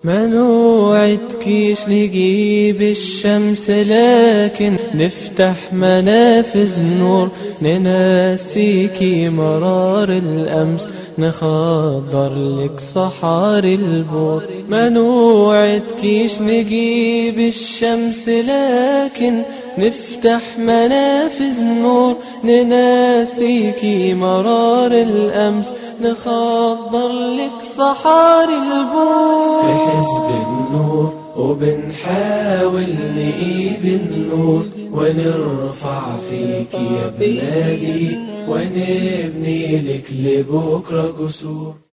ما نوعدكيش نجيب الشمس، لكن نفتح منافذ نور نناسيكي مرار الأمس، نخضر لك صحاري البور. ما نوعدكيش نجيب الشمس، لكن نفتح منافذ نور نناسيكي مرار الأمس، نخضر لك صحاري البور. في حزب النور وبنحاول نقيد النور، ونرفع فيك يا بلادي، ونبني لك لبكرة جسور.